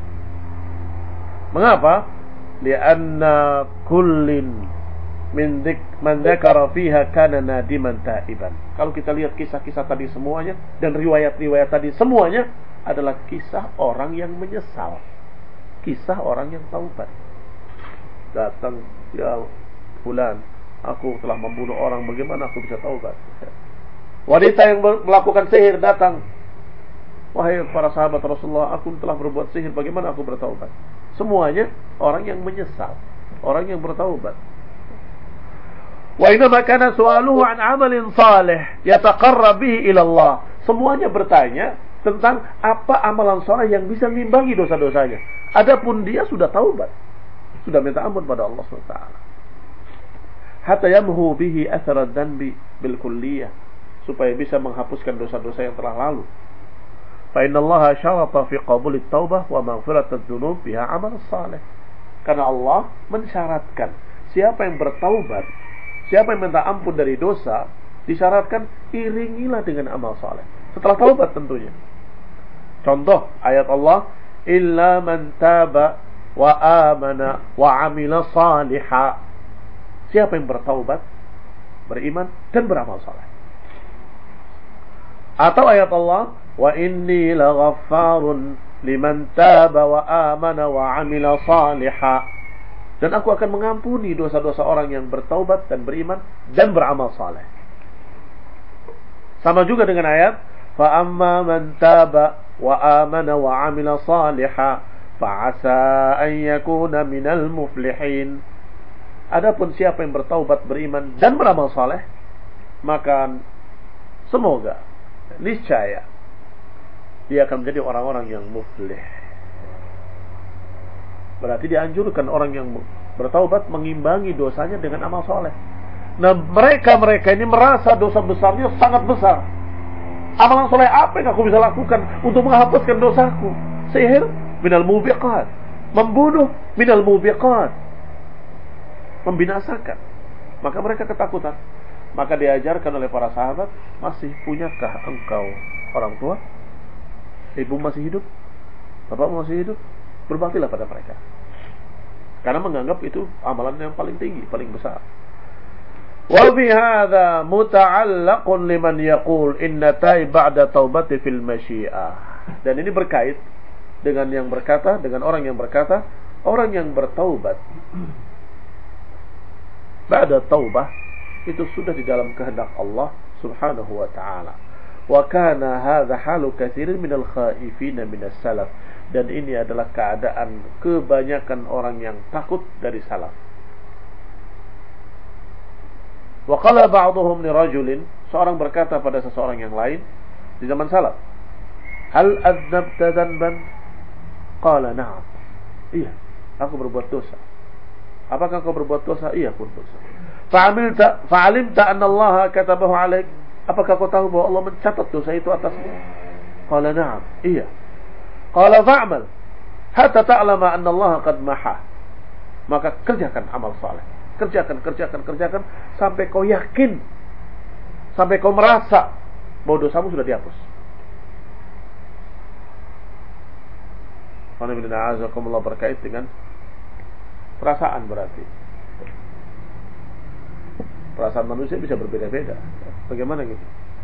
Mengapa? Lianna kullin min man dzakara fiha kana nadiman taiban. Kalau kita lihat kisah-kisah tadi semuanya dan riwayat-riwayat tadi semuanya adalah kisah orang yang menyesal. Kisah orang yang taubat. Datang, ya fulan, aku telah membunuh orang, bagaimana aku bisa taubat? Wanita yang melakukan sihir datang, wahai para sahabat Rasulullah, aku telah berbuat sihir, bagaimana aku bertaubat? Semuanya orang yang menyesal, orang yang bertaubat. Wa inma kana su'aluhu an amalin salih yataqarrab bihi ila Allah. Semuanya bertanya tentang apa amalan saleh yang bisa mengimbangi dosa-dosanya. Adapun dia sudah taubat, sudah minta ampun pada Allah SWT. Hatta yamhu bihi athara dzanbi bil kulliyah, supaya bisa menghapuskan dosa-dosa yang telah lalu. Fa innallaha syarata fi qabulit taubah wa maghfiratadz dzunub biha amal salih. Karena Allah mensyaratkan siapa yang bertaubat, siapa yang minta ampun dari dosa, disyaratkan iringilah dengan amal saleh. Setelah taubat tentunya. Contoh ayat Allah, illa man taba wa amana wa amila salihah. Siapa yang bertaubat, beriman dan beramal saleh. Atau ayat Allah, wa inni laghaffarun liman taba wa amana wa amila salihah. Dan aku akan mengampuni dosa-dosa orang yang bertaubat dan beriman dan beramal saleh. Sama juga dengan ayat, fa amma man taba wa amana wa amila salihah fa asa an yakuna minal muflihin. Adapun siapa yang bertaubat, beriman dan beramal saleh, maka semoga niscaya dia akan menjadi orang-orang yang muflih. Berarti dianjurkan orang yang bertaubat mengimbangi dosanya dengan amal saleh. Nah, mereka ini merasa dosa besarnya sangat besar. Amalan soleh apa yang aku bisa lakukan untuk menghapuskan dosaku? sihir minal mubiqat, membunuh minal mubiqat, membinasakan. Maka mereka ketakutan. Maka diajarkan oleh para sahabat, masih punyakah engkau orang tua? Ibu masih hidup? Bapak masih hidup? Berbaktilah pada mereka. Karena menganggap itu amalan yang paling tinggi, paling besar. Wa fi hadza muta'allaqun liman yaqul inna taib ba'da taubati fil masyi'ah. Dan ini berkait dengan yang berkata, dengan orang yang berkata, orang yang bertaubat ba'da taubah itu sudah di dalam kehendak Allah Subhanahu wa ta'ala. Wa kana hadza halu katsirin minal khaifin minas salaf. Dan ini adalah keadaan kebanyakan orang yang takut dari salaf. Wa qala ba'dhum li rajulin, seorang berkata pada seseorang yang lain di zaman salaf, hal adzabta dzanban? Qala na'am. Iya, aku berbuat dosa. Apakah kau berbuat dosa? Iya, aku berdosa. Fa'alimta anna Allah katabahu alaik? Apakah kau tahu bahwa Allah mencatat dosa itu atasmu? Qala na'am. Iya. Qala fa'amal hatta ta'lama anna Allah qad maha. Maka kerjakan amal saleh. Kerjakan sampai kau yakin, sampai kau merasa bahwa dosamu sudah dihapus. Alhamdulillah, berkait dengan perasaan berarti. Perasaan manusia bisa berbeda-beda. Bagaimana gitu?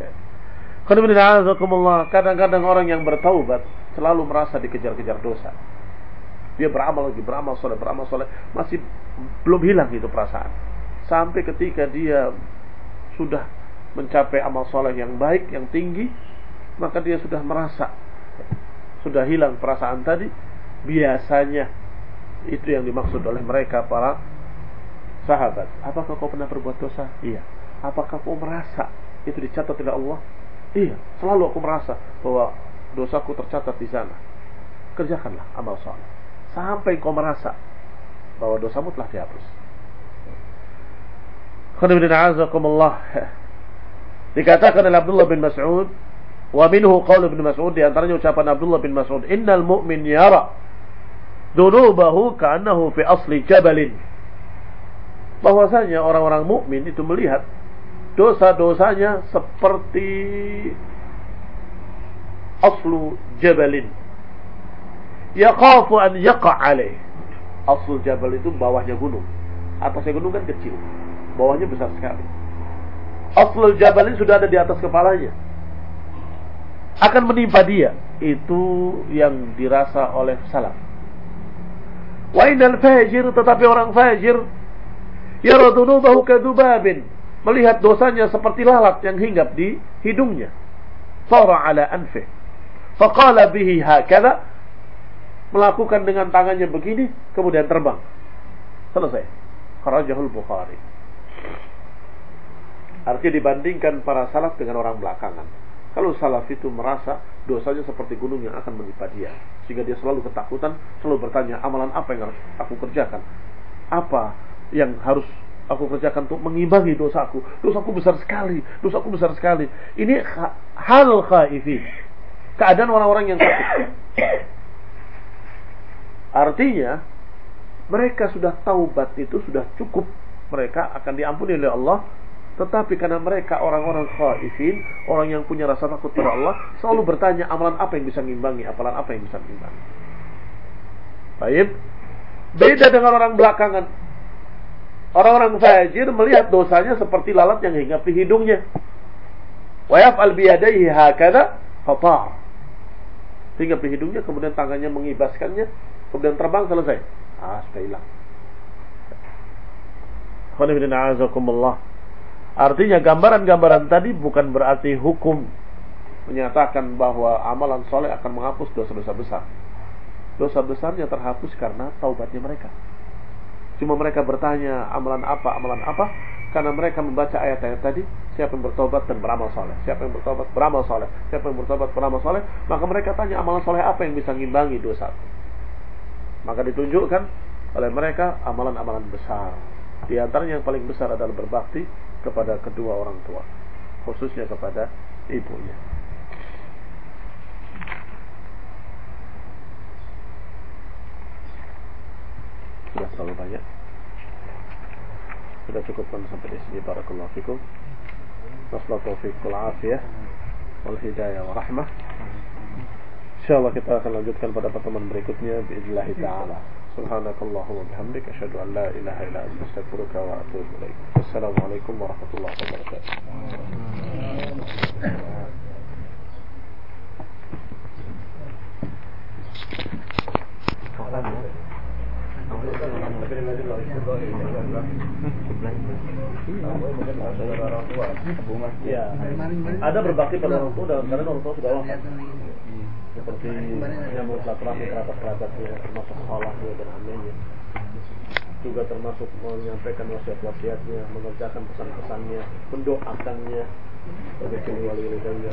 Kadang-kadang orang yang bertaubat selalu merasa dikejar-kejar dosa. Dia beramal lagi, beramal soleh, masih belum hilang itu perasaan. Sampai ketika dia sudah mencapai amal soleh yang baik, yang tinggi, maka dia sudah merasa sudah hilang perasaan tadi. Biasanya itu yang dimaksud oleh mereka para sahabat. Apakah kau pernah berbuat dosa? Iya. Apakah kau merasa itu dicatat oleh Allah? Iya. Selalu aku merasa bahwa dosaku tercatat di sana. Kerjakanlah amal saleh sampai kau merasa bahwa dosamu telah dihapus. Dikatakan oleh Abdullah bin Mas'ud, wa minhu qaul bin Mas'ud, di antaranya ucapan Abdullah bin Mas'ud, innal mu'min yara dunubahu ka'annahu fi asli jabalin. Bahwasanya orang-orang mukmin itu melihat dosa-dosanya seperti aslu jabalin yaqafu an yaqa' alaih. Aslu jabal itu bawahnya gunung, atasnya gunung kan kecil, bawahnya besar sekali. Aslu jabal ini sudah ada di atas kepalanya, akan menimpa dia. Itu yang dirasa oleh salaf. Wa innal fajir, tetapi orang fajir yara dunubahu kadubabin, melihat dosanya seperti lalat yang hinggap di hidungnya. Sara ala anfih faqala bihi hakadha, melakukan dengan tangannya begini kemudian terbang. Selesai. Kharajahul Bukhari. Artinya dibandingkan para salaf dengan orang belakangan. Kalau salaf itu merasa dosanya seperti gunung yang akan menimpa dia, sehingga dia selalu ketakutan, selalu bertanya, amalan apa yang harus aku kerjakan? Apa yang harus aku kerjakan untuk mengimbangi dosaku? Dosaku besar sekali, dosaku besar sekali. Ini hal khaifin, keadaan orang-orang yang takut. Artinya mereka sudah taubat, itu sudah cukup, mereka akan diampuni oleh Allah. Tetapi karena mereka orang-orang khaifin, orang yang punya rasa takut pada Allah, selalu bertanya, amalan apa yang bisa mengimbangi, amalan apa yang bisa mengimbangi. Baik. Beda dengan orang belakangan. Orang-orang fajir melihat dosanya seperti lalat yang hinggap di hidungnya. Wa yaf'al bi yadayhi hakadha fata'. Hinggap di hidungnya, kemudian tangannya mengibaskannya, kemudian terbang, selesai. Sudah hilang. Artinya gambaran-gambaran tadi bukan berarti hukum menyatakan bahwa amalan soleh akan menghapus dosa-dosa besar. Dosa besarnya terhapus karena taubatnya mereka. Cuma mereka bertanya amalan apa, karena mereka membaca ayat-ayat tadi, siapa yang bertobat dan beramal soleh, siapa yang bertobat beramal soleh, siapa yang bertobat beramal soleh, maka mereka tanya amalan soleh apa yang bisa mengimbangi dosa. Maka ditunjukkan oleh mereka amalan-amalan besar. Di antaranya yang paling besar adalah berbakti kepada kedua orang tua, khususnya kepada ibunya. sudah terlalu banyak. Sudah cukupkan sampai di sini. Barakallahu fikum. Wassalamu taufiq wal afiyah wal hidayah wa rahmah. Insyaallah kita akan lanjutkan pada pertemuan berikutnya biidznillah taala. Subhanakallahumma wa bihamdika asyhadu an la ilaha illa anta astaghfiruka wa atubu ilaik. Assalamualaikum warahmatullahi wabarakatuh. Ada berbakti pada orang tua dalam keadaan orang tua sudah wafat. Seperti yang bersilaturahmi kerabat-kerabatnya, termasuk khalahnya dan amenya. Juga termasuk menyampaikan wasiat-wasiatnya, mengerjakan pesan-pesannya, mendoakannya. Bagi wali-walinya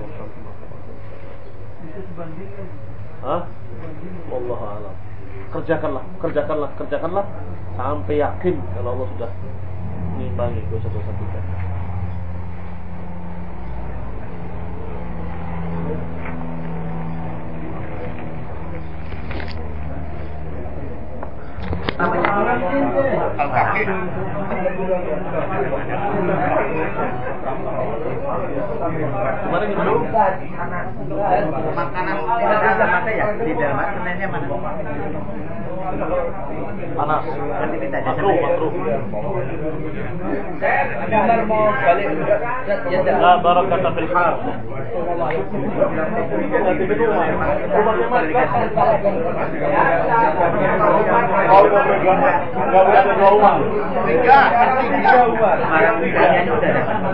Wallahu a'lam. Kerjakanlah sampai yakin kalau Allah sudah mengimbangi dosa-dosa kita. Kemarin dulu makanan ada ya di dalam sebenarnya mana? Panas. Makruh. Saya mau balik. La barakata fil har. Enggak, 3 rumah.